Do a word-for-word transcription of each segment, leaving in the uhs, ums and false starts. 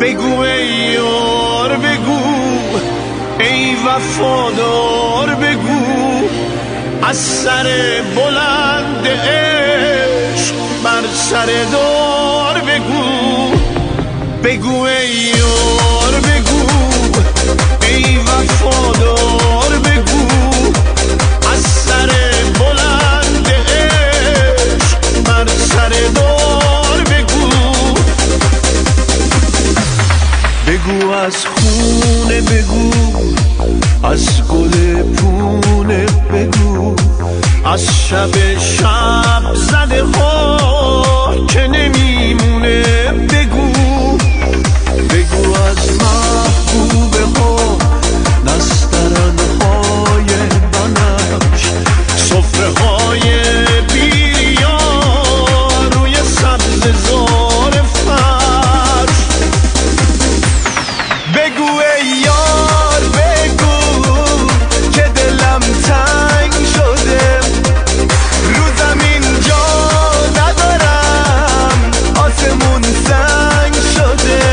بگو ای یار بگو، ای وفادار بگو، از سر بلند عشق بر سر دار بگو. بگو ای یار بگو، ای وفادار بگو، از سر بلند عشق بر سر دار بگو. بگو از خونه بگو، از گل پونه بگو، از شب شب زده ها که نمیمونه بگو. بگو از محبوبه ها نسترن های بنفش، صفره های بیریا روی سبز زار فرش. بگو ای یار بگو که دلم تنگ شده، رو زمین جا ندارم، آسمون سنگ شده.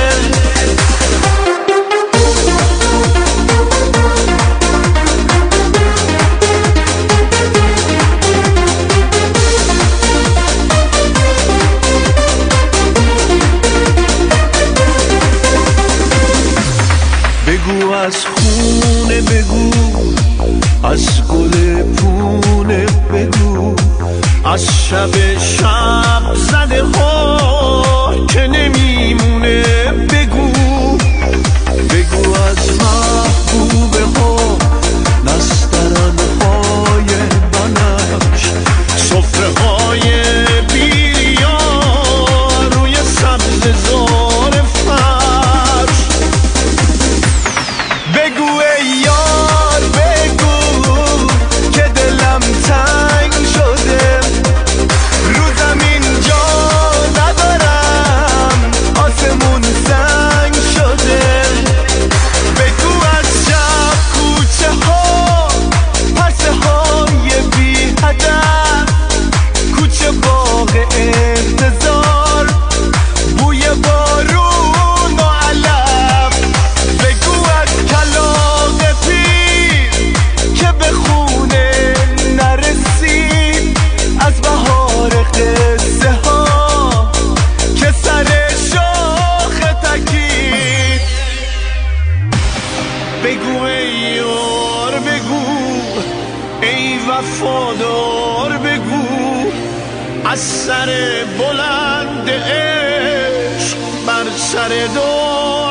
بگو از خونه بگو، از گل پونه بگو، از شب شب زده ها که نمیمونه بگو. بگو از محبوبه ها نسترن های بنفش، صفره های بیریا روی سبز زار فرش. بگو ای یار بگو که دلم تنگ شده، رو زمین جا ندارم، آسمون سنگ شده. بگو از شب کوچه ها پرسه های بی هدف، کوچه باغ انتظار، بوی بارون و علف. بگو از کلاغ پیر که به خونه نرسید، از بهار قصه ها که سر شاخ تکید. بگو ای یار بگو، ای وفادار بگو، از سر بلند عشق بر سر دار